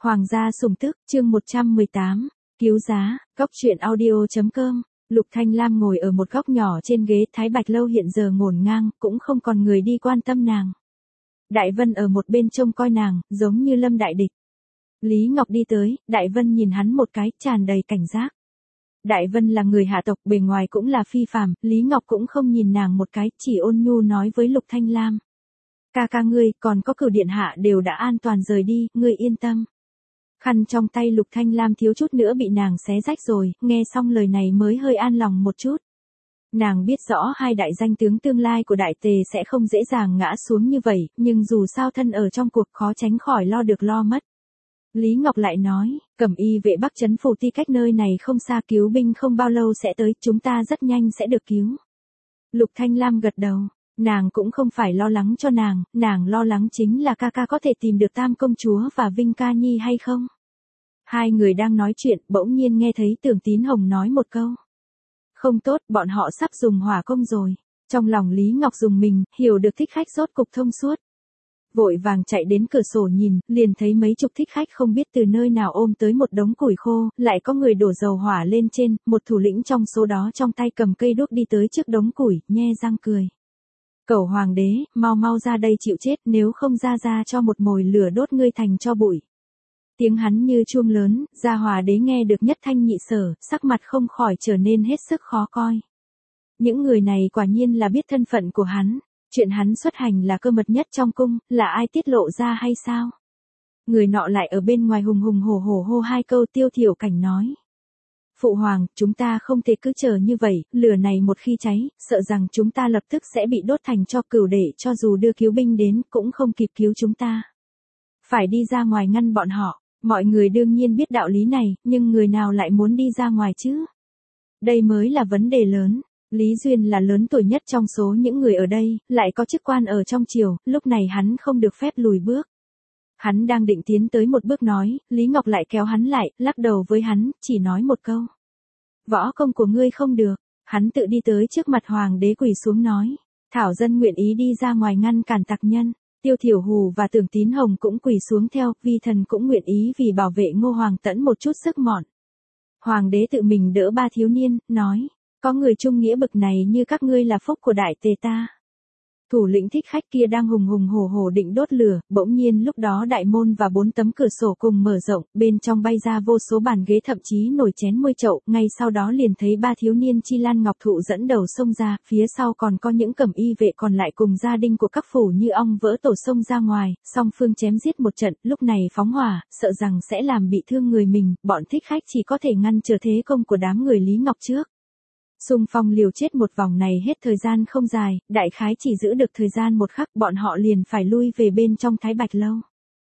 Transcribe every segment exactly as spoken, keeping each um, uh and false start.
Hoàng gia sủng tức, chương một trăm mười tám, cứu giá, góc truyện audio chấm com. Lục Thanh Lam ngồi ở một góc nhỏ trên ghế, Thái Bạch Lâu hiện giờ ngổn ngang, cũng không còn người đi quan tâm nàng. Đại Vân ở một bên trông coi nàng, giống như lâm đại địch. Lý Ngọc đi tới, Đại Vân nhìn hắn một cái, tràn đầy cảnh giác. Đại Vân là người hạ tộc, bề ngoài cũng là phi phàm, Lý Ngọc cũng không nhìn nàng một cái, chỉ ôn nhu nói với Lục Thanh Lam. Ca ca ngươi, còn có Cửu điện hạ đều đã an toàn rời đi, ngươi yên tâm. Khăn trong tay Lục Thanh Lam thiếu chút nữa bị nàng xé rách rồi, nghe xong lời này mới hơi an lòng một chút. Nàng biết rõ hai đại danh tướng tương lai của Đại Tề sẽ không dễ dàng ngã xuống như vậy, nhưng dù sao thân ở trong cuộc khó tránh khỏi lo được lo mất. Lý Ngọc lại nói, Cẩm Y vệ Bắc trấn Phủ Ti cách nơi này không xa, cứu binh không bao lâu sẽ tới, chúng ta rất nhanh sẽ được cứu. Lục Thanh Lam gật đầu, nàng cũng không phải lo lắng cho nàng, nàng lo lắng chính là ca ca có thể tìm được Tam công chúa và Vinh Ca Nhi hay không. Hai người đang nói chuyện, bỗng nhiên nghe thấy Tưởng Tín Hồng nói một câu. Không tốt, bọn họ sắp dùng hỏa công rồi. Trong lòng Lý Ngọc dùng mình, hiểu được thích khách rốt cục thông suốt. Vội vàng chạy đến cửa sổ nhìn, liền thấy mấy chục thích khách không biết từ nơi nào ôm tới một đống củi khô, lại có người đổ dầu hỏa lên trên, một thủ lĩnh trong số đó trong tay cầm cây đuốc đi tới trước đống củi, nhe răng cười. Cẩu hoàng đế, mau mau ra đây chịu chết, nếu không ra ra cho một mồi lửa đốt ngươi thành cho bụi. Tiếng hắn như chuông lớn, Gia Hòa đế nghe được nhất thanh nhị sở, sắc mặt không khỏi trở nên hết sức khó coi. Những người này quả nhiên là biết thân phận của hắn, chuyện hắn xuất hành là cơ mật nhất trong cung, là ai tiết lộ ra hay sao? Người nọ lại ở bên ngoài hùng hùng hổ hổ hô hai câu. Tiêu Thiểu Cảnh nói. Phụ hoàng, chúng ta không thể cứ chờ như vậy, lửa này một khi cháy, sợ rằng chúng ta lập tức sẽ bị đốt thành tro, Cửu đệ cho dù đưa cứu binh đến, cũng không kịp cứu chúng ta. Phải đi ra ngoài ngăn bọn họ. Mọi người đương nhiên biết đạo lý này, nhưng người nào lại muốn đi ra ngoài chứ? Đây mới là vấn đề lớn. Lý Duyên là lớn tuổi nhất trong số những người ở đây, lại có chức quan ở trong triều, lúc này hắn không được phép lùi bước. Hắn đang định tiến tới một bước nói, Lý Ngọc lại kéo hắn lại, lắc đầu với hắn, chỉ nói một câu. Võ công của ngươi không được, hắn tự đi tới trước mặt hoàng đế quỳ xuống nói. Thảo dân nguyện ý đi ra ngoài ngăn cản tặc nhân. Tiêu Thiểu Hù và Tưởng Tín Hồng cũng quỳ xuống theo, vi thần cũng nguyện ý vì bảo vệ Ngô Hoàng Tẫn một chút sức mọn. Hoàng đế tự mình đỡ ba thiếu niên, nói, có người trung nghĩa bực này như các ngươi là phúc của Đại Tề ta. Thủ lĩnh thích khách kia đang hùng hùng hổ hổ định đốt lửa, bỗng nhiên lúc đó đại môn và bốn tấm cửa sổ cùng mở rộng, bên trong bay ra vô số bàn ghế thậm chí nồi chén muôi chậu, ngay sau đó liền thấy ba thiếu niên Chi Lan Ngọc Thụ dẫn đầu xông ra, phía sau còn có những Cẩm Y vệ còn lại cùng gia đình của các phủ như ong vỡ tổ xông ra ngoài, song phương chém giết một trận, lúc này phóng hỏa, sợ rằng sẽ làm bị thương người mình, bọn thích khách chỉ có thể ngăn trở thế công của đám người Lý Ngọc trước. Xung phong liều chết một vòng này hết thời gian không dài, đại khái chỉ giữ được thời gian một khắc, bọn họ liền phải lui về bên trong Thái Bạch Lâu.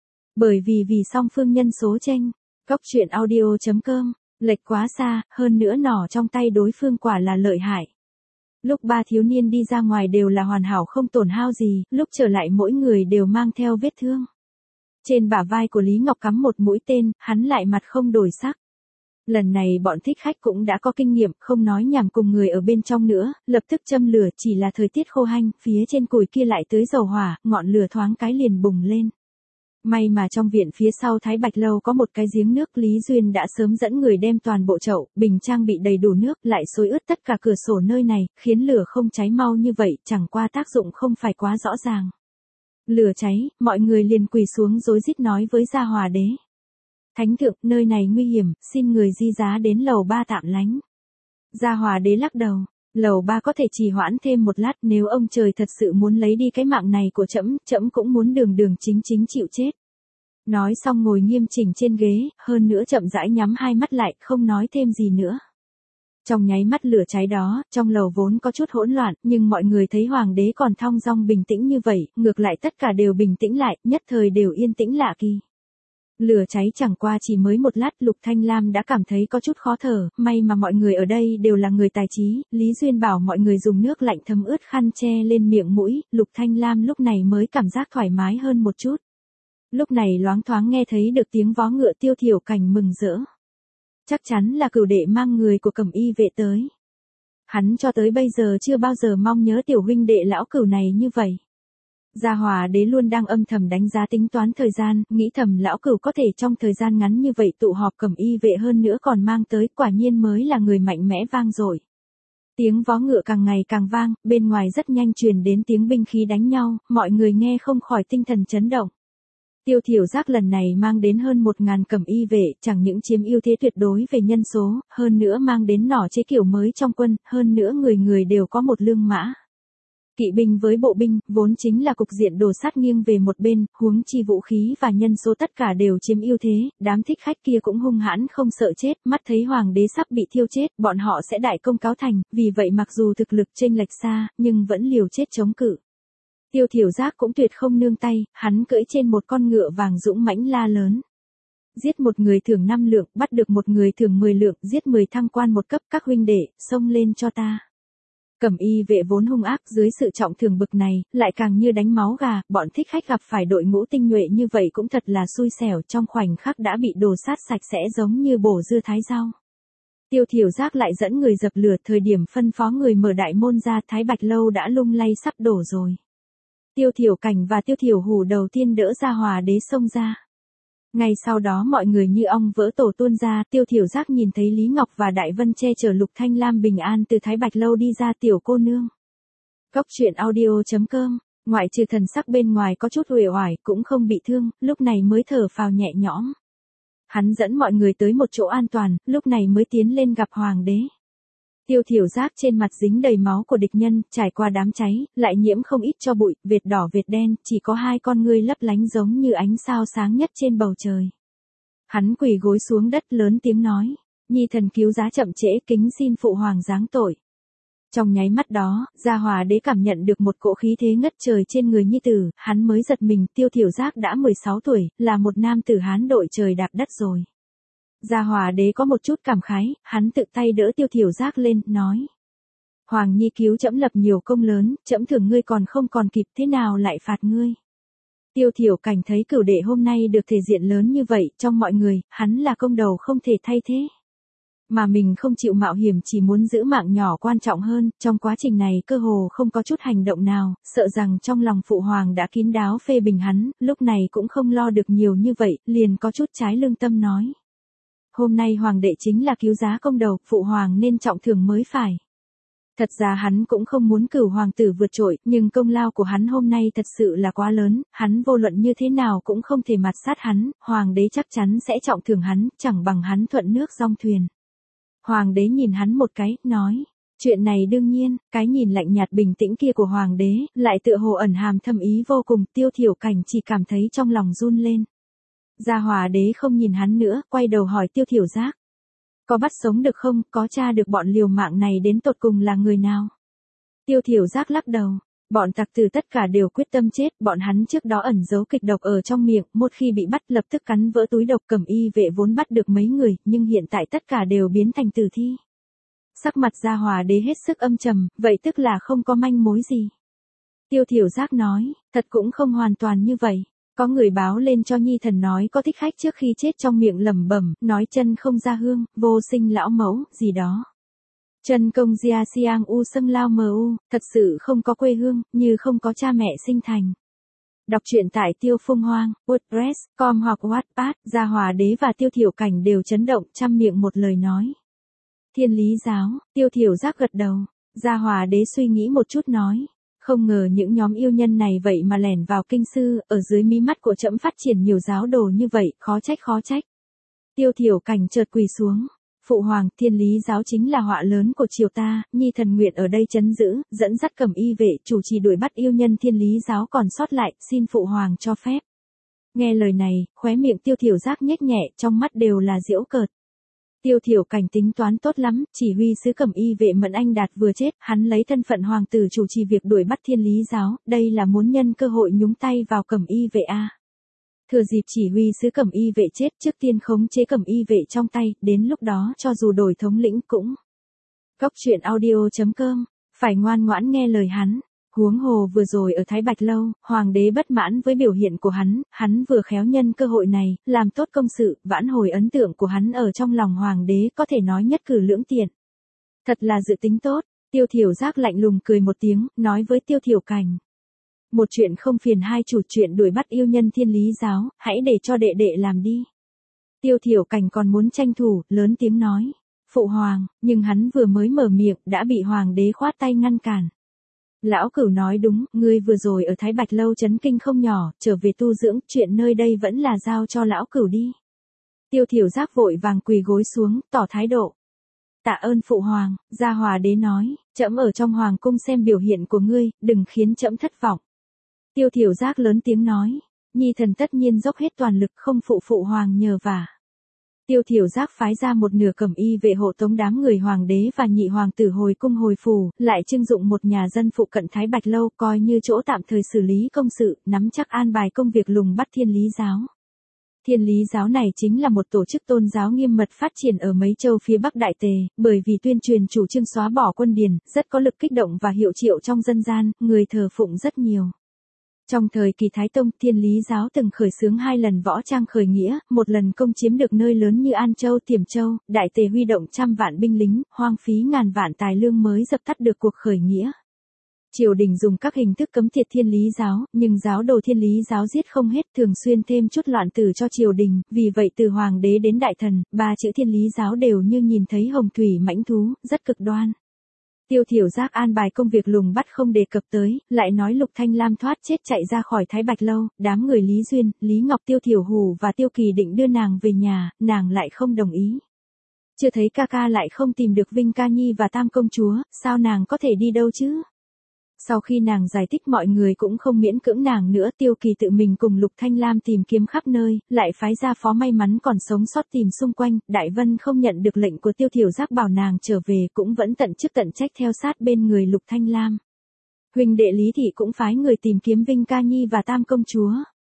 Bởi vì vì song phương nhân số chênh, góc truyện audio chấm com, lệch quá xa, hơn nữa nỏ trong tay đối phương quả là lợi hại. Lúc ba thiếu niên đi ra ngoài đều là hoàn hảo không tổn hao gì, lúc trở lại mỗi người đều mang theo vết thương. Trên bả vai của Lý Ngọc cắm một mũi tên, hắn lại mặt không đổi sắc. Lần này bọn thích khách cũng đã có kinh nghiệm, không nói nhảm cùng người ở bên trong nữa, lập tức châm lửa, chỉ là thời tiết khô hanh, phía trên củi kia lại tới dầu hỏa, ngọn lửa thoáng cái liền bùng lên. May mà trong viện phía sau Thái Bạch Lâu có một cái giếng nước, Lý Duyên đã sớm dẫn người đem toàn bộ chậu, bình trang bị đầy đủ nước, lại xối ướt tất cả cửa sổ nơi này, khiến lửa không cháy mau như vậy, chẳng qua tác dụng không phải quá rõ ràng. Lửa cháy, mọi người liền quỳ xuống rối rít nói với Gia Hòa đế. Thánh thượng, nơi này nguy hiểm, xin người di giá đến lầu ba tạm lánh. Gia Hòa đế lắc đầu, lầu ba có thể trì hoãn thêm một lát, nếu ông trời thật sự muốn lấy đi cái mạng này của trẫm, trẫm cũng muốn đường đường chính chính chịu chết. Nói xong ngồi nghiêm chỉnh trên ghế, hơn nữa chậm rãi nhắm hai mắt lại, không nói thêm gì nữa. Trong nháy mắt lửa cháy đó, trong lầu vốn có chút hỗn loạn, nhưng mọi người thấy hoàng đế còn thong dong bình tĩnh như vậy, ngược lại tất cả đều bình tĩnh lại, nhất thời đều yên tĩnh lạ kỳ. Lửa cháy chẳng qua chỉ mới một lát, Lục Thanh Lam đã cảm thấy có chút khó thở, may mà mọi người ở đây đều là người tài trí, Lý Duyên bảo mọi người dùng nước lạnh thấm ướt khăn che lên miệng mũi, Lục Thanh Lam lúc này mới cảm giác thoải mái hơn một chút. Lúc này loáng thoáng nghe thấy được tiếng vó ngựa. Tiêu Thiểu Cảnh mừng rỡ. Chắc chắn là Cửu đệ mang người của Cẩm Y vệ tới. Hắn cho tới bây giờ chưa bao giờ mong nhớ tiểu huynh đệ lão Cửu này như vậy. Gia Hòa đế luôn đang âm thầm đánh giá tính toán thời gian, nghĩ thầm lão cửu có thể trong thời gian ngắn như vậy tụ họp Cẩm Y vệ hơn nữa còn mang tới, quả nhiên mới là người mạnh mẽ vang dội. Tiếng vó ngựa càng ngày càng vang, bên ngoài rất nhanh truyền đến tiếng binh khí đánh nhau, mọi người nghe không khỏi tinh thần chấn động. Tiêu Thiểu Giác lần này mang đến hơn một ngàn Cẩm Y vệ, chẳng những chiếm ưu thế tuyệt đối về nhân số, hơn nữa mang đến nỏ chế kiểu mới trong quân, hơn nữa người người đều có một lương mã. Kỵ binh với bộ binh, vốn chính là cục diện đổ sát nghiêng về một bên, huống chi vũ khí và nhân số tất cả đều chiếm ưu thế, đám thích khách kia cũng hung hãn không sợ chết, mắt thấy hoàng đế sắp bị thiêu chết, bọn họ sẽ đại công cáo thành, vì vậy mặc dù thực lực chênh lệch xa, nhưng vẫn liều chết chống cự. Tiêu Thiểu Giác cũng tuyệt không nương tay, hắn cưỡi trên một con ngựa vàng dũng mãnh la lớn. Giết một người thưởng năm lượng, bắt được một người thưởng mười lượng, giết mười thăng quan một cấp, các huynh đệ, xông lên cho ta. Cẩm Y vệ vốn hung ác, dưới sự trọng thưởng bực này, lại càng như đánh máu gà, bọn thích khách gặp phải đội ngũ tinh nhuệ như vậy cũng thật là xui xẻo, trong khoảnh khắc đã bị đồ sát sạch sẽ giống như bổ dưa thái rau. Tiêu Thiểu Giác lại dẫn người dập lửa, thời điểm phân phó người mở đại môn ra, Thái Bạch lâu đã lung lay sắp đổ rồi. Tiêu Thiểu Cảnh và Tiêu Thiểu Hủ đầu tiên đỡ Gia Hòa đế xông ra. Ngay sau đó mọi người như ong vỡ tổ tuôn ra, Tiêu Thiểu Giác nhìn thấy Lý Ngọc và Đại Vân che chở Lục Thanh Lam bình an từ Thái Bạch lâu đi ra, tiểu cô nương. Góc truyện audio chấm com, ngoại trừ thần sắc bên ngoài có chút uể oải, cũng không bị thương, lúc này mới thở phào nhẹ nhõm. Hắn dẫn mọi người tới một chỗ an toàn, lúc này mới tiến lên gặp hoàng đế. Tiêu Thiểu Giác trên mặt dính đầy máu của địch nhân, trải qua đám cháy, lại nhiễm không ít cho bụi, vệt đỏ vệt đen, chỉ có hai con ngươi lấp lánh giống như ánh sao sáng nhất trên bầu trời. Hắn quỳ gối xuống đất lớn tiếng nói, nhi thần cứu giá chậm trễ, kính xin phụ hoàng giáng tội. Trong nháy mắt đó, Gia Hòa đế cảm nhận được một cỗ khí thế ngất trời trên người nhi tử, hắn mới giật mình, Tiêu Thiểu Giác đã mười sáu tuổi, là một nam tử Hán đội trời đạp đất rồi. Gia Hòa đế có một chút cảm khái, hắn tự tay đỡ Tiêu Thiểu Giác lên, nói. Hoàng nhi cứu trẫm lập nhiều công lớn, trẫm thưởng ngươi còn không còn kịp, thế nào lại phạt ngươi. Tiêu Thiểu Cảnh thấy cửu đệ hôm nay được thể diện lớn như vậy, trong mọi người, hắn là công đầu không thể thay thế. Mà mình không chịu mạo hiểm, chỉ muốn giữ mạng nhỏ quan trọng hơn, trong quá trình này cơ hồ không có chút hành động nào, sợ rằng trong lòng phụ hoàng đã kín đáo phê bình hắn, lúc này cũng không lo được nhiều như vậy, liền có chút trái lương tâm nói. Hôm nay hoàng đệ chính là cứu giá công đầu, phụ hoàng nên trọng thưởng mới phải. Thật ra hắn cũng không muốn cửu hoàng tử vượt trội, nhưng công lao của hắn hôm nay thật sự là quá lớn, hắn vô luận như thế nào cũng không thể mạt sát hắn, hoàng đế chắc chắn sẽ trọng thưởng hắn, chẳng bằng hắn thuận nước dong thuyền. Hoàng đế nhìn hắn một cái, nói, chuyện này đương nhiên, cái nhìn lạnh nhạt bình tĩnh kia của hoàng đế, lại tựa hồ ẩn hàm thâm ý vô cùng, Tiêu Thiểu Cảnh chỉ cảm thấy trong lòng run lên. Gia Hòa đế không nhìn hắn nữa, quay đầu hỏi Tiêu Thiểu Giác. Có bắt sống được không, có tra được bọn liều mạng này đến tột cùng là người nào? Tiêu Thiểu Giác lắc đầu. Bọn tặc tử tất cả đều quyết tâm chết, bọn hắn trước đó ẩn giấu kịch độc ở trong miệng, một khi bị bắt lập tức cắn vỡ túi độc. Cẩm Y vệ vốn bắt được mấy người, nhưng hiện tại tất cả đều biến thành tử thi. Sắc mặt Gia Hòa đế hết sức âm trầm, vậy tức là không có manh mối gì. Tiêu Thiểu Giác nói, thật cũng không hoàn toàn như vậy. Có người báo lên cho nhi thần nói có thích khách trước khi chết trong miệng lẩm bẩm, nói chân không ra hương, vô sinh lão mẫu, gì đó. Chân công Jia Xiang U Sâng Lao Mu, thật sự không có quê hương, như không có cha mẹ sinh thành. Đọc truyện tại Tiêu Phung Hoang, WordPress, chấm com hoặc Wattpad, Gia Hòa đế và Tiêu Thiểu Cảnh đều chấn động, trăm miệng một lời nói. Thiên lý giáo, Tiêu Thiểu Giác gật đầu, Gia Hòa đế suy nghĩ một chút nói. Không ngờ những nhóm yêu nhân này vậy mà lẻn vào kinh sư, ở dưới mí mắt của trẫm phát triển nhiều giáo đồ như vậy, khó trách khó trách. Tiêu Thiểu Cảnh chợt quỳ xuống. Phụ hoàng, thiên lý giáo chính là họa lớn của triều ta, nhi thần nguyện ở đây trấn giữ, dẫn dắt Cẩm Y vệ, chủ trì đuổi bắt yêu nhân thiên lý giáo còn sót lại, xin phụ hoàng cho phép. Nghe lời này, khóe miệng Tiêu Thiểu Giác nhếch nhẹ, trong mắt đều là giễu cợt. Tiêu Thiểu Cảnh tính toán tốt lắm, chỉ huy sứ Cẩm Y vệ Mẫn Anh Đạt vừa chết, hắn lấy thân phận hoàng tử chủ trì việc đuổi bắt thiên lý giáo, đây là muốn nhân cơ hội nhúng tay vào Cẩm Y vệ a. Thừa dịp chỉ huy sứ Cẩm Y vệ chết, trước tiên khống chế Cẩm Y vệ trong tay, đến lúc đó cho dù đổi thống lĩnh cũng. Góc truyện audio chấm com, phải ngoan ngoãn nghe lời hắn. Huống hồ vừa rồi ở Thái Bạch lâu, hoàng đế bất mãn với biểu hiện của hắn, hắn vừa khéo nhân cơ hội này, làm tốt công sự, vãn hồi ấn tượng của hắn ở trong lòng hoàng đế, có thể nói nhất cử lưỡng tiện. Thật là dự tính tốt. Tiêu Thiểu Giác lạnh lùng cười một tiếng, nói với Tiêu Thiểu Cảnh. Một chuyện không phiền hai chủ, chuyện đuổi bắt yêu nhân Thiên Lý giáo, hãy để cho đệ đệ làm đi. Tiêu Thiểu Cảnh còn muốn tranh thủ, lớn tiếng nói. Phụ hoàng, nhưng hắn vừa mới mở miệng, đã bị hoàng đế khoát tay ngăn cản. Lão Cửu nói đúng, ngươi vừa rồi ở Thái Bạch Lâu chấn kinh không nhỏ, trở về tu dưỡng, chuyện nơi đây vẫn là giao cho Lão Cửu đi. Tiêu Thiểu Giác vội vàng quỳ gối xuống, tỏ thái độ. Tạ ơn phụ hoàng, Gia Hòa đế nói, trẫm ở trong hoàng cung xem biểu hiện của ngươi, đừng khiến trẫm thất vọng. Tiêu Thiểu Giác lớn tiếng nói, nhi thần tất nhiên dốc hết toàn lực không phụ phụ hoàng nhờ vả. Tiêu Thiểu Giác phái ra một nửa cẩm y vệ hộ tống đám người hoàng đế và nhị hoàng tử hồi cung hồi phủ, lại trưng dụng một nhà dân phụ cận Thái Bạch Lâu coi như chỗ tạm thời xử lý công sự, nắm chắc an bài công việc lùng bắt Thiên Lý giáo. Thiên Lý giáo này chính là một tổ chức tôn giáo nghiêm mật phát triển ở mấy châu phía Bắc Đại Tề, bởi vì tuyên truyền chủ trương xóa bỏ quân điền, rất có lực kích động và hiệu triệu trong dân gian, người thờ phụng rất nhiều. Trong thời kỳ Thái Tông, Thiên Lý giáo từng khởi xướng hai lần võ trang khởi nghĩa, một lần công chiếm được nơi lớn như An Châu, Tiểm Châu, Đại Tề huy động trăm vạn binh lính, hoang phí ngàn vạn tài lương mới dập tắt được cuộc khởi nghĩa. Triều đình dùng các hình thức cấm tiệt Thiên Lý giáo, nhưng giáo đồ Thiên Lý giáo giết không hết, thường xuyên thêm chút loạn tử cho triều đình, vì vậy từ hoàng đế đến đại thần, ba chữ Thiên Lý giáo đều như nhìn thấy hồng thủy mãnh thú, rất cực đoan. Tiêu Thiểu Giác an bài công việc lùng bắt không đề cập tới, lại nói Lục Thanh Lam thoát chết chạy ra khỏi Thái Bạch Lâu, đám người Lý Duyên, Lý Ngọc, Tiêu Thiểu Hù và Tiêu Kỳ định đưa nàng về nhà, nàng lại không đồng ý. Chưa thấy ca ca lại không tìm được Vinh Ca Nhi và Tam Công Chúa, sao nàng có thể đi đâu chứ? Sau khi nàng giải thích mọi người cũng không miễn cưỡng nàng nữa, Tiêu Kỳ tự mình cùng Lục Thanh Lam tìm kiếm khắp nơi, lại phái ra phó may mắn còn sống sót tìm xung quanh, Đại Vân không nhận được lệnh của Tiêu Thiểu Giác bảo nàng trở về cũng vẫn tận chức tận trách theo sát bên người Lục Thanh Lam. Huynh đệ Lý Thị cũng phái người tìm kiếm Vinh Ca Nhi và Tam Công Chúa.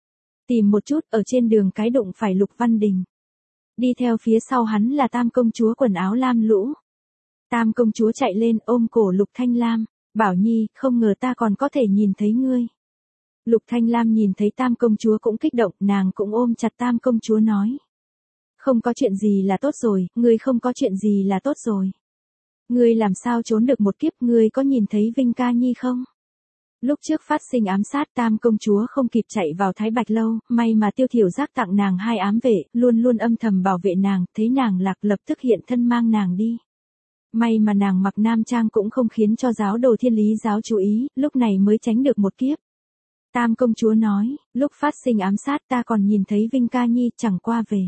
Tìm một chút, ở trên đường cái đụng phải Lục Văn Đình. Đi theo phía sau hắn là Tam Công Chúa quần áo lam lũ. Tam Công Chúa chạy lên ôm cổ Lục Thanh Lam. Bảo Nhi, không ngờ ta còn có thể nhìn thấy ngươi. Lục Thanh Lam nhìn thấy Tam Công Chúa cũng kích động, nàng cũng ôm chặt Tam Công Chúa nói. Không có chuyện gì là tốt rồi, ngươi không có chuyện gì là tốt rồi. Ngươi làm sao trốn được một kiếp, ngươi có nhìn thấy Vinh Ca Nhi không? Lúc trước phát sinh ám sát, Tam Công Chúa không kịp chạy vào Thái Bạch Lâu, may mà Tiêu Thiểu Giác tặng nàng hai ám vệ, luôn luôn âm thầm bảo vệ nàng, thấy nàng lạc lập tức hiện thân mang nàng đi. May mà nàng mặc nam trang cũng không khiến cho giáo đồ Thiên Lý giáo chú ý, lúc này mới tránh được một kiếp. Tam Công Chúa nói, lúc phát sinh ám sát ta còn nhìn thấy Vinh Ca Nhi, chẳng qua về.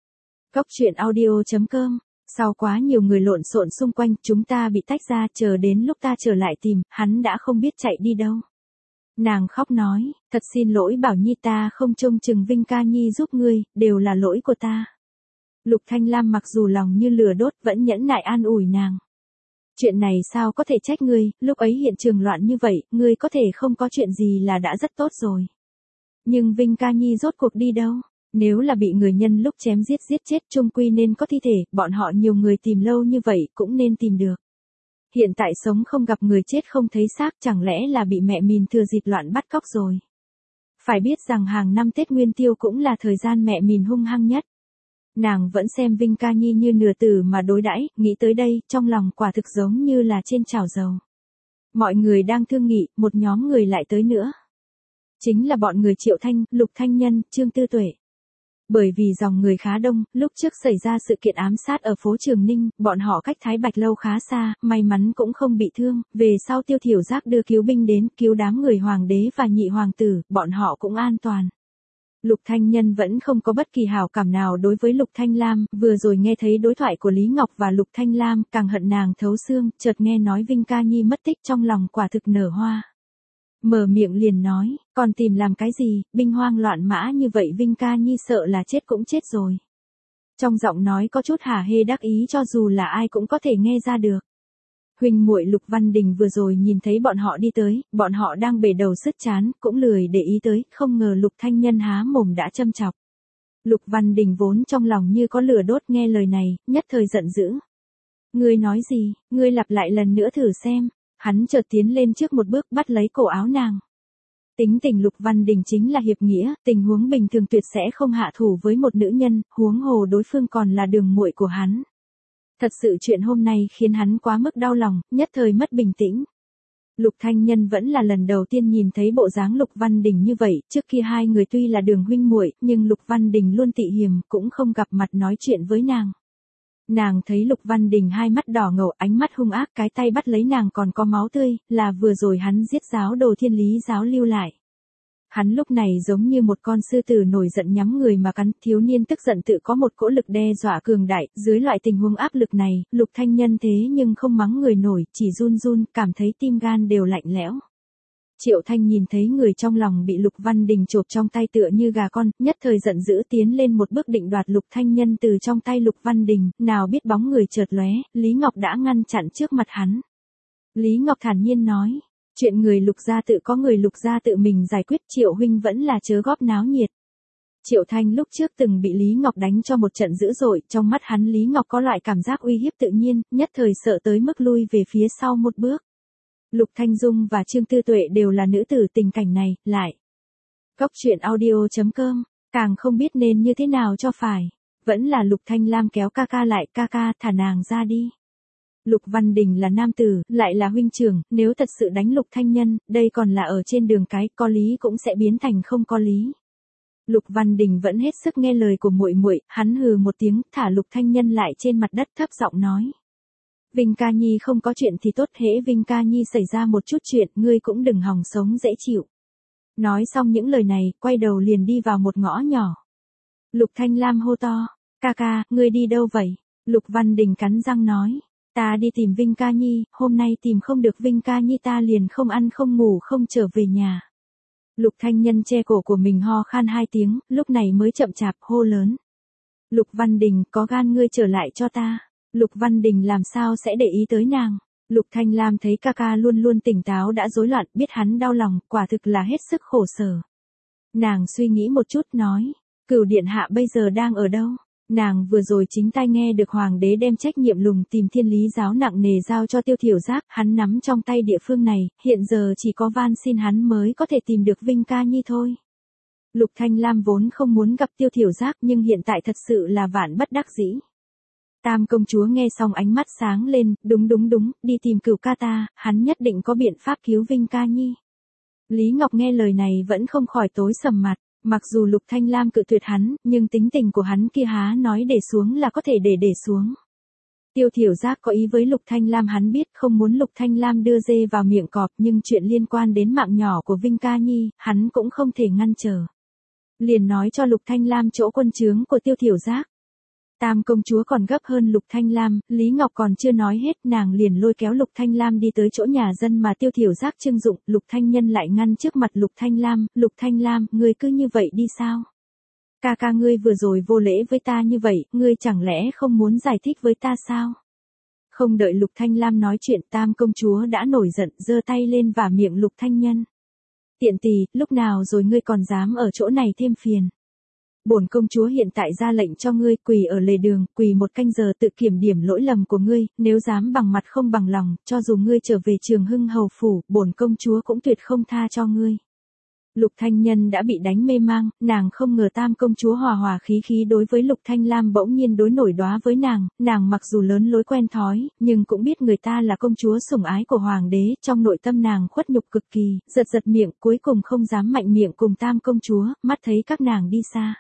Góc truyện audio chấm com. Sau quá nhiều người lộn xộn xung quanh, chúng ta bị tách ra, chờ đến lúc ta trở lại tìm, hắn đã không biết chạy đi đâu. Nàng khóc nói, thật xin lỗi Bảo Nhi, ta không trông chừng Vinh Ca Nhi giúp ngươi, đều là lỗi của ta. Lục Thanh Lam mặc dù lòng như lửa đốt vẫn nhẫn nại an ủi nàng. Chuyện này sao có thể trách ngươi, lúc ấy hiện trường loạn như vậy, ngươi có thể không có chuyện gì là đã rất tốt rồi. Nhưng Vinh Ca Nhi rốt cuộc đi đâu? Nếu là bị người nhân lúc chém giết giết chết chung quy nên có thi thể, bọn họ nhiều người tìm lâu như vậy cũng nên tìm được. Hiện tại sống không gặp người chết không thấy xác, chẳng lẽ là bị mẹ mình thừa dịp loạn bắt cóc rồi. Phải biết rằng hàng năm Tết Nguyên Tiêu cũng là thời gian mẹ mình hung hăng nhất. Nàng vẫn xem Vinh Ca Nhi như nửa tử mà đối đãi, nghĩ tới đây, trong lòng quả thực giống như là trên chảo dầu. Mọi người đang thương nghị, một nhóm người lại tới nữa. Chính là bọn người Triệu Thanh, Lục Thanh Nhân, Trương Tư Tuệ. Bởi vì dòng người khá đông, lúc trước xảy ra sự kiện ám sát ở phố Trường Ninh, bọn họ cách Thái Bạch Lâu khá xa, may mắn cũng không bị thương, về sau Tiêu Thiểu Giác đưa cứu binh đến, cứu đám người hoàng đế và nhị hoàng tử, bọn họ cũng an toàn. Lục Thanh Nhân vẫn không có bất kỳ hảo cảm nào đối với Lục Thanh Lam, vừa rồi nghe thấy đối thoại của Lý Ngọc và Lục Thanh Lam, càng hận nàng thấu xương, chợt nghe nói Vinh Ca Nhi mất tích trong lòng quả thực nở hoa. Mở miệng liền nói, còn tìm làm cái gì, binh hoang loạn mã như vậy Vinh Ca Nhi sợ là chết cũng chết rồi. Trong giọng nói có chút hả hê đắc ý cho dù là ai cũng có thể nghe ra được. Huynh muội Lục Văn Đình vừa rồi nhìn thấy bọn họ đi tới, bọn họ đang bể đầu sứt chán, cũng lười để ý tới, không ngờ Lục Thanh Nhân há mồm đã châm chọc. Lục Văn Đình vốn trong lòng như có lửa đốt nghe lời này, nhất thời giận dữ. Ngươi nói gì, ngươi lặp lại lần nữa thử xem. Hắn chợt tiến lên trước một bước bắt lấy cổ áo nàng. Tính tình Lục Văn Đình chính là hiệp nghĩa, tình huống bình thường tuyệt sẽ không hạ thủ với một nữ nhân, huống hồ đối phương còn là đường muội của hắn. Thật sự chuyện hôm nay khiến hắn quá mức đau lòng, nhất thời mất bình tĩnh. Lục Thanh Nhân vẫn là lần đầu tiên nhìn thấy bộ dáng Lục Văn Đình như vậy, trước kia hai người tuy là đường huynh muội, nhưng Lục Văn Đình luôn tị hiềm, cũng không gặp mặt nói chuyện với nàng. Nàng thấy Lục Văn Đình hai mắt đỏ ngầu, ánh mắt hung ác, cái tay bắt lấy nàng còn có máu tươi, là vừa rồi hắn giết giáo đồ Thiên Lý giáo lưu lại. Hắn lúc này giống như một con sư tử nổi giận nhắm người mà cắn, thiếu niên tức giận tự có một cỗ lực đe dọa cường đại, dưới loại tình huống áp lực này, Lục Thanh Nhân thế nhưng không mắng người nổi, chỉ run run, cảm thấy tim gan đều lạnh lẽo. Triệu Thanh nhìn thấy người trong lòng bị Lục Văn Đình chộp trong tay tựa như gà con, nhất thời giận dữ tiến lên một bước định đoạt Lục Thanh Nhân từ trong tay Lục Văn Đình, nào biết bóng người chợt lóe, Lý Ngọc đã ngăn chặn trước mặt hắn. Lý Ngọc thản nhiên nói, chuyện người Lục gia tự có người Lục gia tự mình giải quyết, Triệu huynh vẫn là chớ góp náo nhiệt. Triệu Thanh lúc trước từng bị Lý Ngọc đánh cho một trận dữ dội, trong mắt hắn Lý Ngọc có loại cảm giác uy hiếp tự nhiên, nhất thời sợ tới mức lui về phía sau một bước. Lục Thanh Dung và Trương Tư Tuệ đều là nữ tử, tình cảnh này, lại. Góc truyện audio chấm com, càng không biết nên như thế nào cho phải. Vẫn là Lục Thanh Lam kéo ca ca lại, ca ca thả nàng ra đi. Lục Văn Đình là nam tử, lại là huynh trưởng, nếu thật sự đánh Lục Thanh Nhân, đây còn là ở trên đường cái, có lý cũng sẽ biến thành không có lý. Lục Văn Đình vẫn hết sức nghe lời của muội muội, hắn hừ một tiếng, thả Lục Thanh Nhân lại trên mặt đất thấp giọng nói. Vinh Ca Nhi không có chuyện thì tốt, hễ Vinh Ca Nhi xảy ra một chút chuyện, ngươi cũng đừng hòng sống dễ chịu. Nói xong những lời này, quay đầu liền đi vào một ngõ nhỏ. Lục Thanh Lam hô to, ca ca, ngươi đi đâu vậy? Lục Văn Đình cắn răng nói, ta đi tìm Vinh Ca Nhi, hôm nay tìm không được Vinh Ca Nhi ta liền không ăn không ngủ không trở về nhà. Lục Thanh Nhân che cổ của mình ho khan hai tiếng, lúc này mới chậm chạp hô lớn. Lục Văn Đình, có gan ngươi trở lại cho ta. Lục Văn Đình làm sao sẽ để ý tới nàng. Lục Thanh Lam thấy ca ca luôn luôn tỉnh táo đã rối loạn, biết hắn đau lòng, quả thực là hết sức khổ sở. Nàng suy nghĩ một chút nói, Cửu điện hạ bây giờ đang ở đâu? Nàng vừa rồi chính tai nghe được hoàng đế đem trách nhiệm lùng tìm Thiên Lý giáo nặng nề giao cho Tiêu Thiểu Giác, hắn nắm trong tay địa phương này, hiện giờ chỉ có van xin hắn mới có thể tìm được Vinh Ca Nhi thôi. Lục Thanh Lam vốn không muốn gặp Tiêu Thiểu Giác nhưng hiện tại thật sự là vạn bất đắc dĩ. Tam công chúa nghe xong ánh mắt sáng lên, đúng đúng đúng, đi tìm Cửu ca ta, hắn nhất định có biện pháp cứu Vinh Ca Nhi. Lý Ngọc nghe lời này vẫn không khỏi tối sầm mặt, mặc dù Lục Thanh Lam cự tuyệt hắn, nhưng tính tình của hắn kia há nói để xuống là có thể để để xuống. Tiêu Thiểu Giác có ý với Lục Thanh Lam hắn biết không muốn Lục Thanh Lam đưa dê vào miệng cọp nhưng chuyện liên quan đến mạng nhỏ của Vinh Ca Nhi, hắn cũng không thể ngăn trở. Liền nói cho Lục Thanh Lam chỗ quân trướng của Tiêu Thiểu Giác. Tam công chúa còn gấp hơn Lục Thanh Lam, Lý Ngọc còn chưa nói hết nàng liền lôi kéo Lục Thanh Lam đi tới chỗ nhà dân mà Tiêu Thiểu Giác trưng dụng, Lục Thanh Nhân lại ngăn trước mặt Lục Thanh Lam, Lục Thanh Lam, ngươi cứ như vậy đi sao? Ca ca ngươi vừa rồi vô lễ với ta như vậy, ngươi chẳng lẽ không muốn giải thích với ta sao? Không đợi Lục Thanh Lam nói chuyện, Tam công chúa đã nổi giận, giơ tay lên vả miệng Lục Thanh Nhân. Tiện tỳ, lúc nào rồi ngươi còn dám ở chỗ này thêm phiền? Bổn công chúa hiện tại ra lệnh cho ngươi quỳ ở lề đường, quỳ một canh giờ tự kiểm điểm lỗi lầm của ngươi, nếu dám bằng mặt không bằng lòng, cho dù ngươi trở về Trường Hưng hầu phủ, bổn công chúa cũng tuyệt không tha cho ngươi. Lục Thanh Nhân đã bị đánh mê mang, nàng không ngờ Tam công chúa hòa hòa khí khí đối với Lục Thanh Lam bỗng nhiên đối nổi đóa với nàng, nàng mặc dù lớn lối quen thói, nhưng cũng biết người ta là công chúa sủng ái của hoàng đế, trong nội tâm nàng khuất nhục cực kỳ, giật giật miệng, cuối cùng không dám mạnh miệng cùng Tam công chúa, mắt thấy các nàng đi xa.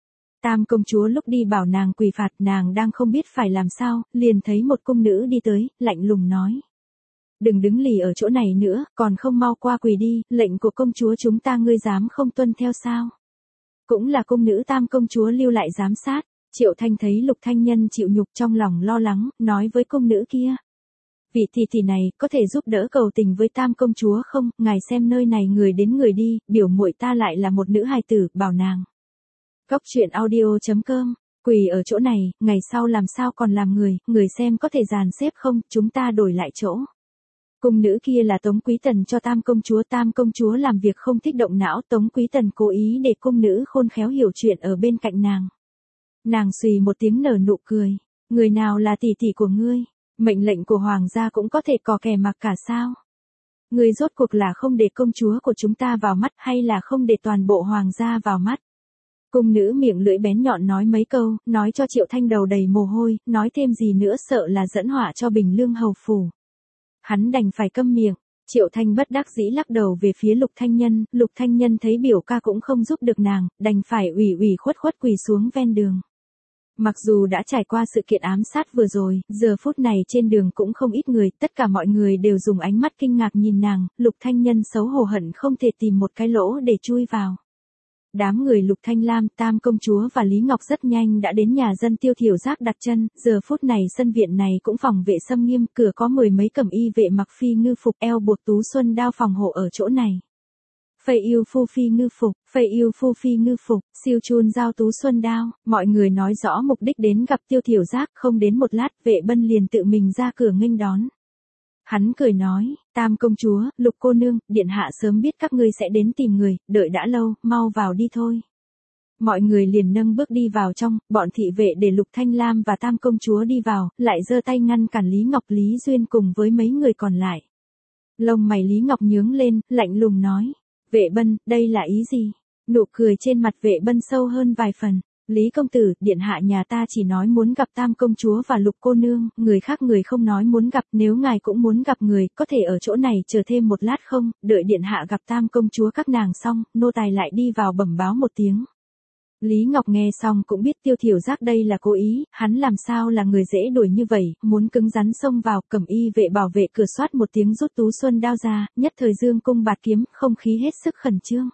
Tam công chúa lúc đi bảo nàng quỳ phạt, nàng đang không biết phải làm sao, liền thấy một cung nữ đi tới, lạnh lùng nói. Đừng đứng lì ở chỗ này nữa, còn không mau qua quỳ đi, lệnh của công chúa chúng ta ngươi dám không tuân theo sao? Cũng là cung nữ Tam công chúa lưu lại giám sát, Triệu Thanh thấy Lục Thanh Nhân chịu nhục trong lòng lo lắng, nói với cung nữ kia. Vị thị thị này, có thể giúp đỡ cầu tình với Tam công chúa không, ngài xem nơi này người đến người đi, biểu muội ta lại là một nữ hài tử, bảo nàng. Góc truyện audio chấm com, quỳ ở chỗ này, ngày sau làm sao còn làm người, người xem có thể dàn xếp không, chúng ta đổi lại chỗ. Cung nữ kia là Tống Quý Tần cho Tam công chúa, Tam công chúa làm việc không thích động não, Tống Quý Tần cố ý để cung nữ khôn khéo hiểu chuyện ở bên cạnh nàng. Nàng xùy một tiếng nở nụ cười, người nào là tỷ tỷ của ngươi, mệnh lệnh của hoàng gia cũng có thể cò kè mặc cả sao? Ngươi rốt cuộc là không để công chúa của chúng ta vào mắt hay là không để toàn bộ hoàng gia vào mắt? Cung nữ miệng lưỡi bén nhọn nói mấy câu, nói cho Triệu Thanh đầu đầy mồ hôi, nói thêm gì nữa sợ là dẫn họa cho Bình Lương hầu phủ. Hắn đành phải câm miệng, Triệu Thanh bất đắc dĩ lắc đầu về phía Lục Thanh Nhân, Lục Thanh Nhân thấy biểu ca cũng không giúp được nàng, đành phải ủy ủy khuất khuất quỳ xuống ven đường. Mặc dù đã trải qua sự kiện ám sát vừa rồi, giờ phút này trên đường cũng không ít người, tất cả mọi người đều dùng ánh mắt kinh ngạc nhìn nàng, Lục Thanh Nhân xấu hổ hận không thể tìm một cái lỗ để chui vào. Đám người Lục Thanh Lam, Tam công chúa và Lý Ngọc rất nhanh đã đến nhà dân Tiêu Thiểu Giác đặt chân, giờ phút này sân viện này cũng phòng vệ xâm nghiêm, cửa có mười mấy cẩm y vệ mặc phi ngư phục, eo buộc tú xuân đao phòng hộ ở chỗ này. Phây yêu phu phi ngư phục, phây yêu phu phi ngư phục, siêu chun giao tú xuân đao, mọi người nói rõ mục đích đến gặp Tiêu Thiểu Giác, không đến một lát, vệ bân liền tự mình ra cửa nghênh đón. Hắn cười nói, Tam công chúa, Lục cô nương, điện hạ sớm biết các ngươi sẽ đến tìm người, đợi đã lâu, mau vào đi thôi. Mọi người liền nâng bước đi vào trong, bọn thị vệ để Lục Thanh Lam và Tam công chúa đi vào, lại giơ tay ngăn cản Lý Ngọc Lý Duyên cùng với mấy người còn lại. Lông mày Lý Ngọc nhướng lên, lạnh lùng nói, vệ bân, đây là ý gì? Nụ cười trên mặt vệ bân sâu hơn vài phần. Lý công tử, điện hạ nhà ta chỉ nói muốn gặp Tam công chúa và Lục cô nương, người khác người không nói muốn gặp, nếu ngài cũng muốn gặp người, có thể ở chỗ này chờ thêm một lát không, đợi điện hạ gặp Tam công chúa các nàng xong, nô tài lại đi vào bẩm báo một tiếng. Lý Ngọc nghe xong cũng biết Tiêu Thiểu Giác đây là cố ý, hắn làm sao là người dễ đuổi như vậy, muốn cứng rắn xông vào, cẩm y vệ bảo vệ cửa soát một tiếng rút tú xuân đao ra, nhất thời dương cung bạt kiếm, không khí hết sức khẩn trương.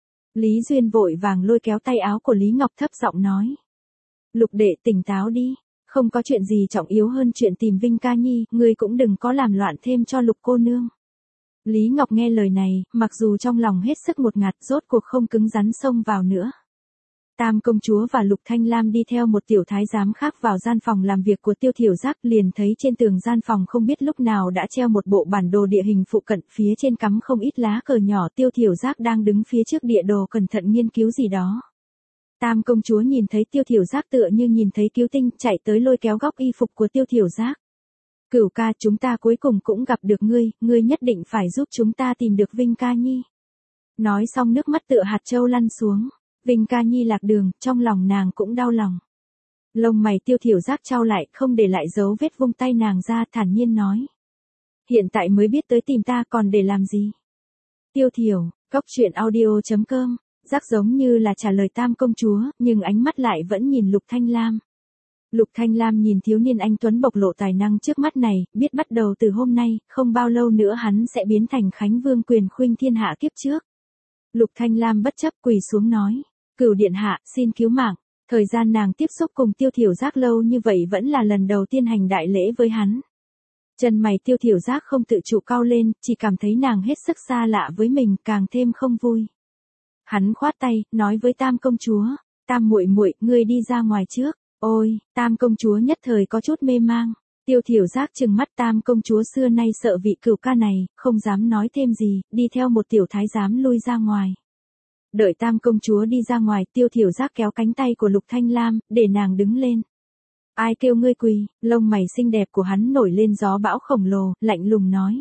Lý Duyên vội vàng lôi kéo tay áo của Lý Ngọc thấp giọng nói. Lục đệ tỉnh táo đi, không có chuyện gì trọng yếu hơn chuyện tìm Vinh Ca Nhi, ngươi cũng đừng có làm loạn thêm cho Lục cô nương. Lý Ngọc nghe lời này, mặc dù trong lòng hết sức ngột ngạt, rốt cuộc không cứng rắn xông vào nữa. Tam công chúa và Lục Thanh Lam đi theo một tiểu thái giám khác vào gian phòng làm việc của Tiêu Thiểu Giác, liền thấy trên tường gian phòng không biết lúc nào đã treo một bộ bản đồ địa hình phụ cận, phía trên cắm không ít lá cờ nhỏ, Tiêu Thiểu Giác đang đứng phía trước địa đồ cẩn thận nghiên cứu gì đó. Tam công chúa nhìn thấy Tiêu Thiểu Giác tựa như nhìn thấy cứu tinh, chạy tới lôi kéo góc y phục của Tiêu Thiểu Giác. Cửu ca, chúng ta cuối cùng cũng gặp được ngươi, ngươi nhất định phải giúp chúng ta tìm được Vinh Ca Nhi. Nói xong nước mắt tựa hạt châu lăn xuống. Vinh Ca Nhi lạc đường, trong lòng nàng cũng đau lòng. Lông mày Tiêu Thiểu Giác chau lại, không để lại dấu vết, vung tay nàng ra, thản nhiên nói. Hiện tại mới biết tới tìm ta còn để làm gì? Tiêu Thiểu, góc truyện audio chấm com, Giác giống như là trả lời Tam công chúa, nhưng ánh mắt lại vẫn nhìn Lục Thanh Lam. Lục Thanh Lam nhìn thiếu niên anh tuấn bộc lộ tài năng trước mắt này, biết bắt đầu từ hôm nay, không bao lâu nữa hắn sẽ biến thành Khánh Vương quyền khuynh thiên hạ kiếp trước. Lục Thanh Lam bất chấp quỳ xuống nói. Cửu điện hạ, xin cứu mạng. Thời gian nàng tiếp xúc cùng Tiêu Thiểu Giác lâu như vậy vẫn là lần đầu tiên hành đại lễ với hắn. Chân mày Tiêu Thiểu Giác không tự chủ cau lên, chỉ cảm thấy nàng hết sức xa lạ với mình, càng thêm không vui. Hắn khoát tay, nói với Tam công chúa, Tam muội muội, ngươi đi ra ngoài trước. Ôi, Tam công chúa nhất thời có chút mê mang. Tiêu Thiểu Giác trừng mắt, Tam công chúa xưa nay sợ vị cửu ca này, không dám nói thêm gì, đi theo một tiểu thái giám lui ra ngoài. Đợi Tam công chúa đi ra ngoài, Tiêu Thiểu Giác kéo cánh tay của Lục Thanh Lam, để nàng đứng lên. Ai kêu ngươi quỳ? Lông mày xinh đẹp của hắn nổi lên gió bão khổng lồ, lạnh lùng nói.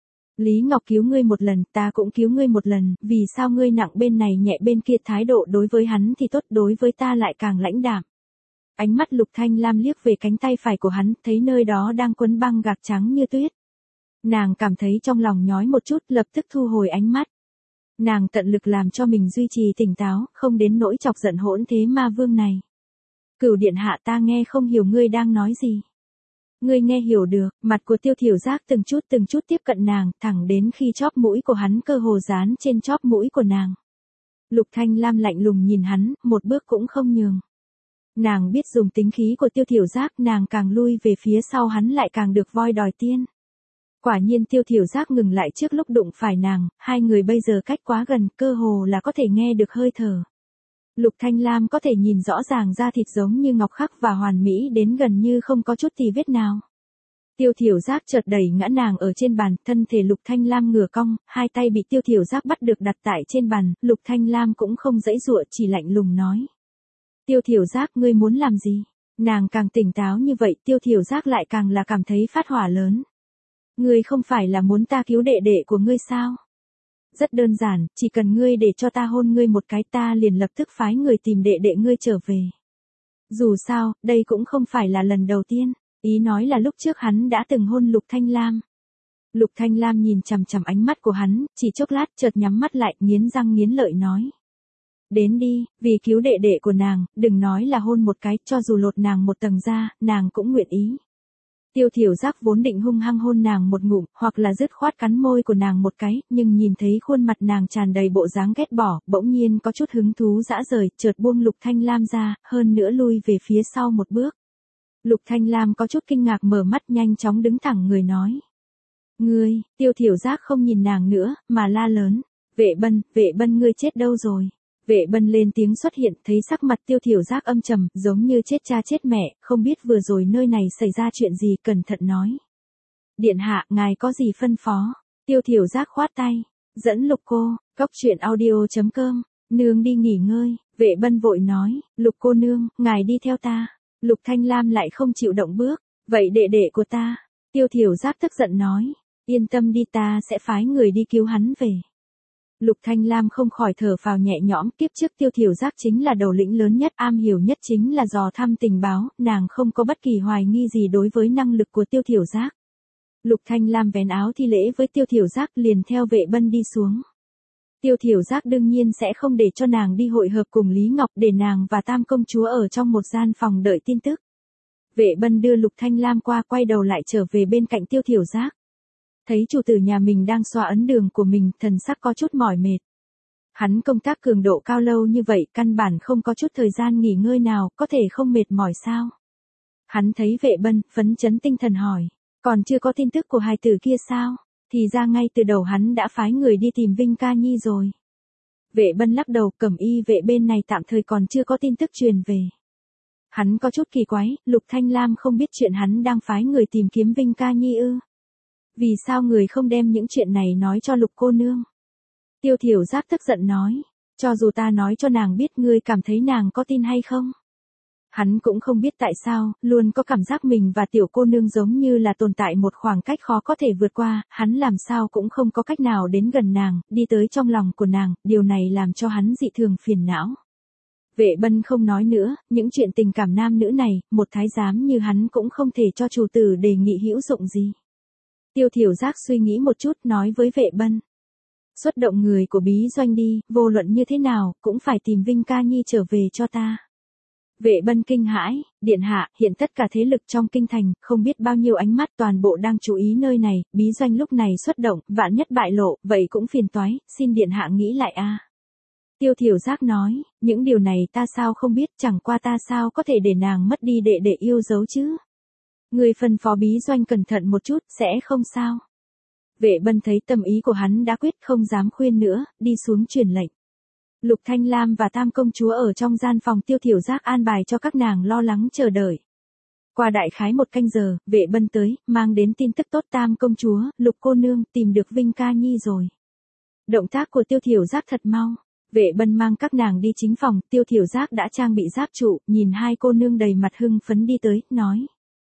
Lý Ngọc cứu ngươi một lần, ta cũng cứu ngươi một lần, vì sao ngươi nặng bên này nhẹ bên kia, thái độ đối với hắn thì tốt, đối với ta lại càng lãnh đạm. Ánh mắt Lục Thanh Lam liếc về cánh tay phải của hắn, thấy nơi đó đang quấn băng gạc trắng như tuyết. Nàng cảm thấy trong lòng nhói một chút, lập tức thu hồi ánh mắt. Nàng tận lực làm cho mình duy trì tỉnh táo, không đến nỗi chọc giận hỗn thế ma vương này. Cửu điện hạ, ta nghe không hiểu ngươi đang nói gì. Ngươi nghe hiểu được, mặt của Tiêu Thiểu Giác từng chút từng chút tiếp cận nàng, thẳng đến khi chóp mũi của hắn cơ hồ dán trên chóp mũi của nàng. Lục Thanh Lam lạnh lùng nhìn hắn, một bước cũng không nhường. Nàng biết dùng tính khí của Tiêu Thiểu Giác, nàng càng lui về phía sau hắn lại càng được voi đòi tiên. Quả nhiên Tiêu Thiểu Giác ngừng lại trước lúc đụng phải nàng, hai người bây giờ cách quá gần, cơ hồ là có thể nghe được hơi thở. Lục Thanh Lam có thể nhìn rõ ràng da thịt giống như ngọc khắc và hoàn mỹ đến gần như không có chút tì vết nào. Tiêu Thiểu Giác chợt đẩy ngã nàng ở trên bàn, thân thể Lục Thanh Lam ngửa cong, hai tay bị Tiêu Thiểu Giác bắt được đặt tại trên bàn, Lục Thanh Lam cũng không giãy giụa, chỉ lạnh lùng nói. Tiêu Thiểu Giác, ngươi muốn làm gì? Nàng càng tỉnh táo như vậy, Tiêu Thiểu Giác lại càng là cảm thấy phát hỏa lớn. Ngươi không phải là muốn ta cứu đệ đệ của ngươi sao? Rất đơn giản, chỉ cần ngươi để cho ta hôn ngươi một cái, ta liền lập tức phái người tìm đệ đệ ngươi trở về. Dù sao, đây cũng không phải là lần đầu tiên, ý nói là lúc trước hắn đã từng hôn Lục Thanh Lam. Lục Thanh Lam nhìn chằm chằm ánh mắt của hắn, chỉ chốc lát chợt nhắm mắt lại, nghiến răng nghiến lợi nói. Đến đi, vì cứu đệ đệ của nàng, đừng nói là hôn một cái, cho dù lột nàng một tầng da, nàng cũng nguyện ý. Tiêu Thiểu Giác vốn định hung hăng hôn nàng một ngụm, hoặc là dứt khoát cắn môi của nàng một cái, nhưng nhìn thấy khuôn mặt nàng tràn đầy bộ dáng ghét bỏ, bỗng nhiên có chút hứng thú dã rời, chợt buông Lục Thanh Lam ra, hơn nữa lui về phía sau một bước. Lục Thanh Lam có chút kinh ngạc mở mắt, nhanh chóng đứng thẳng người nói. Ngươi, Tiêu Thiểu Giác không nhìn nàng nữa, mà la lớn. Vệ Bân, Vệ Bân ngươi chết đâu rồi? Vệ Bân lên tiếng xuất hiện, thấy sắc mặt Tiêu Thiểu Giác âm trầm, giống như chết cha chết mẹ, không biết vừa rồi nơi này xảy ra chuyện gì, cẩn thận nói. Điện hạ, ngài có gì phân phó? Tiêu Thiểu Giác khoát tay, dẫn Lục cô, cốc truyện audio chấm com, nương đi nghỉ ngơi. Vệ Bân vội nói, Lục cô nương, ngài đi theo ta. Lục Thanh Lam lại không chịu động bước, vậy đệ đệ của ta. Tiêu Thiểu Giác tức giận nói, yên tâm đi, ta sẽ phái người đi cứu hắn về. Lục Thanh Lam không khỏi thở phào nhẹ nhõm, kiếp trước Tiêu Thiểu Giác chính là đầu lĩnh lớn nhất, am hiểu nhất chính là dò thăm tình báo, nàng không có bất kỳ hoài nghi gì đối với năng lực của Tiêu Thiểu Giác. Lục Thanh Lam vén áo thi lễ với Tiêu Thiểu Giác, liền theo Vệ Bân đi xuống. Tiêu Thiểu Giác đương nhiên sẽ không để cho nàng đi hội hợp cùng Lý Ngọc, để nàng và Tam công chúa ở trong một gian phòng đợi tin tức. Vệ Bân đưa Lục Thanh Lam qua, quay đầu lại trở về bên cạnh Tiêu Thiểu Giác. Thấy chủ tử nhà mình đang xoa ấn đường của mình, thần sắc có chút mỏi mệt. Hắn công tác cường độ cao lâu như vậy, căn bản không có chút thời gian nghỉ ngơi nào, có thể không mệt mỏi sao? Hắn thấy Vệ Bân, phấn chấn tinh thần hỏi, còn chưa có tin tức của hài tử kia sao? Thì ra ngay từ đầu hắn đã phái người đi tìm Vinh Ca Nhi rồi. Vệ Bân lắc đầu, Cẩm Y vệ bên này tạm thời còn chưa có tin tức truyền về. Hắn có chút kỳ quái, Lục Thanh Lam không biết chuyện hắn đang phái người tìm kiếm Vinh Ca Nhi ư? Vì sao người không đem những chuyện này nói cho Lục cô nương? Tiêu Thiểu Giác tức giận nói, cho dù ta nói cho nàng biết, ngươi cảm thấy nàng có tin hay không? Hắn cũng không biết tại sao, luôn có cảm giác mình và tiểu cô nương giống như là tồn tại một khoảng cách khó có thể vượt qua, hắn làm sao cũng không có cách nào đến gần nàng, đi tới trong lòng của nàng, điều này làm cho hắn dị thường phiền não. Vệ Bân không nói nữa, những chuyện tình cảm nam nữ này, một thái giám như hắn cũng không thể cho chủ tử đề nghị hữu dụng gì. Tiêu Thiểu Giác suy nghĩ một chút, nói với Vệ Bân. Xuất động người của bí doanh đi, vô luận như thế nào, cũng phải tìm Vinh Ca Nhi trở về cho ta. Vệ Bân kinh hãi, điện hạ, hiện tất cả thế lực trong kinh thành, không biết bao nhiêu ánh mắt toàn bộ đang chú ý nơi này, bí doanh lúc này xuất động, vạn nhất bại lộ, vậy cũng phiền toái, xin điện hạ nghĩ lại a. Tiêu Thiểu Giác nói, những điều này ta sao không biết, chẳng qua ta sao có thể để nàng mất đi đệ đệ yêu dấu chứ. Người phân phó bí doanh cẩn thận một chút, sẽ không sao. Vệ Bân thấy tâm ý của hắn đã quyết, không dám khuyên nữa, đi xuống truyền lệnh. Lục Thanh Lam và Tam công chúa ở trong gian phòng Tiêu Thiểu Giác an bài cho các nàng lo lắng chờ đợi. Qua đại khái một canh giờ, Vệ Bân tới, mang đến tin tức tốt, Tam công chúa, Lục cô nương, tìm được Vinh Ca Nhi rồi. Động tác của Tiêu Thiểu Giác thật mau. Vệ Bân mang các nàng đi chính phòng, Tiêu Thiểu Giác đã trang bị giáp trụ, nhìn hai cô nương đầy mặt hưng phấn đi tới, nói.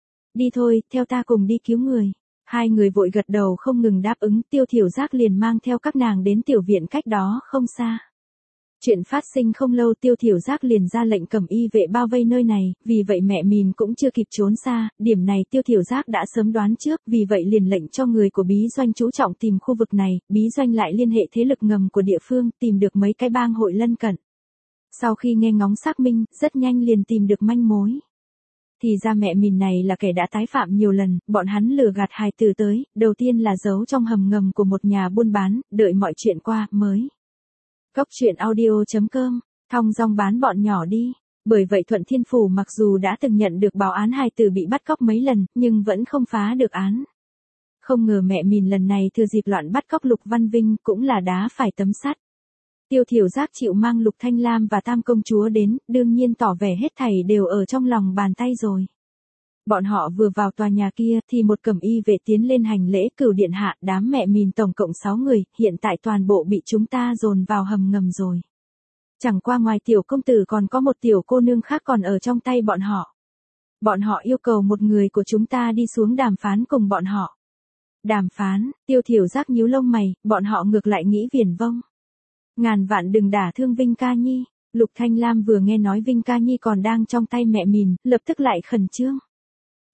Đi thôi, theo ta cùng đi cứu người. Hai người vội gật đầu không ngừng đáp ứng, Tiêu Thiểu Giác liền mang theo các nàng đến tiểu viện cách đó không xa. Chuyện phát sinh không lâu, Tiêu Thiểu Giác liền ra lệnh Cẩm Y vệ bao vây nơi này, vì vậy mẹ mình cũng chưa kịp trốn xa, điểm này Tiêu Thiểu Giác đã sớm đoán trước, vì vậy liền lệnh cho người của bí doanh chú trọng tìm khu vực này, bí doanh lại liên hệ thế lực ngầm của địa phương, tìm được mấy cái bang hội lân cận. Sau khi nghe ngóng xác minh, rất nhanh liền tìm được manh mối. Thì ra mẹ mình này là kẻ đã tái phạm nhiều lần, bọn hắn lừa gạt hài tử tới, đầu tiên là giấu trong hầm ngầm của một nhà buôn bán, đợi mọi chuyện qua, mới. Cốc truyện audio chấm com, thong dong bán bọn nhỏ đi. Bởi vậy Thuận Thiên Phủ mặc dù đã từng nhận được báo án hài tử bị bắt cóc mấy lần, nhưng vẫn không phá được án. Không ngờ mẹ mình lần này thừa dịp loạn bắt cóc Lục Văn Vinh, cũng là đá phải tấm sắt. Tiêu Thiểu Giác chịu mang Lục Thanh Lam và Tam công chúa đến, đương nhiên tỏ vẻ hết thảy đều ở trong lòng bàn tay rồi. Bọn họ vừa vào tòa nhà kia, thì một Cẩm Y vệ tiến lên hành lễ, cửu điện hạ, đám mẹ mình tổng cộng sáu người, hiện tại toàn bộ bị chúng ta dồn vào hầm ngầm rồi. Chẳng qua ngoài tiểu công tử còn có một tiểu cô nương khác còn ở trong tay bọn họ. Bọn họ yêu cầu một người của chúng ta đi xuống đàm phán cùng bọn họ. Đàm phán, Tiêu Thiểu Giác nhíu lông mày, bọn họ ngược lại nghĩ viển vông. Ngàn vạn đừng đả thương Vinh Ca Nhi. Lục Thanh Lam vừa nghe nói Vinh Ca Nhi còn đang trong tay mẹ mình, lập tức lại khẩn trương.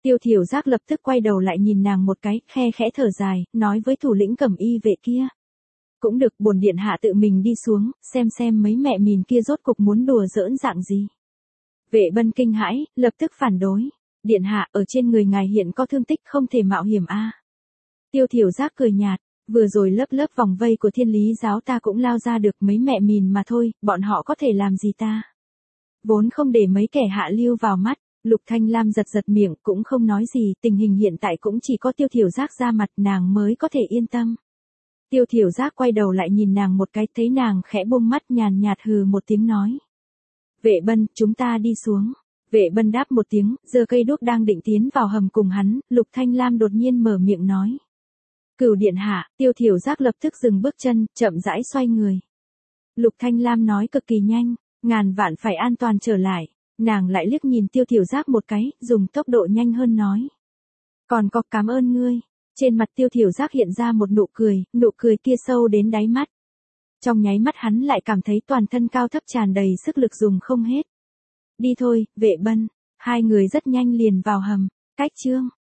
Tiêu Thiểu Giác lập tức quay đầu lại nhìn nàng một cái, khe khẽ thở dài, nói với thủ lĩnh Cẩm Y vệ kia. Cũng được, bổn điện hạ tự mình đi xuống, xem xem mấy mẹ mìn kia rốt cục muốn đùa giỡn dạng gì. Vệ Bân kinh hãi, lập tức phản đối. Điện hạ, ở trên người ngài hiện có thương tích không thể mạo hiểm a. Tiêu Thiểu Giác cười nhạt, vừa rồi lớp lớp vòng vây của Thiên Lý giáo ta cũng lao ra được mấy mẹ mìn mà thôi, bọn họ có thể làm gì ta. Vốn không để mấy kẻ hạ lưu vào mắt, Lục Thanh Lam giật giật miệng cũng không nói gì, tình hình hiện tại cũng chỉ có Tiêu Thiểu Giác ra mặt nàng mới có thể yên tâm. Tiêu Thiểu Giác quay đầu lại nhìn nàng một cái, thấy nàng khẽ buông mắt nhàn nhạt hừ một tiếng nói. Vệ Bân, chúng ta đi xuống. Vệ Bân đáp một tiếng, giơ cây đuốc đang định tiến vào hầm cùng hắn, Lục Thanh Lam đột nhiên mở miệng nói. Cửu điện hạ, Tiêu Thiểu Giác lập tức dừng bước chân, chậm rãi xoay người. Lục Thanh Lam nói cực kỳ nhanh, ngàn vạn phải an toàn trở lại, nàng lại liếc nhìn Tiêu Thiểu Giác một cái, dùng tốc độ nhanh hơn nói. Còn có cảm ơn ngươi. Trên mặt Tiêu Thiểu Giác hiện ra một nụ cười, nụ cười kia sâu đến đáy mắt. Trong nháy mắt hắn lại cảm thấy toàn thân cao thấp tràn đầy sức lực dùng không hết. Đi thôi, Vệ Bân. Hai người rất nhanh liền vào hầm. Cách chương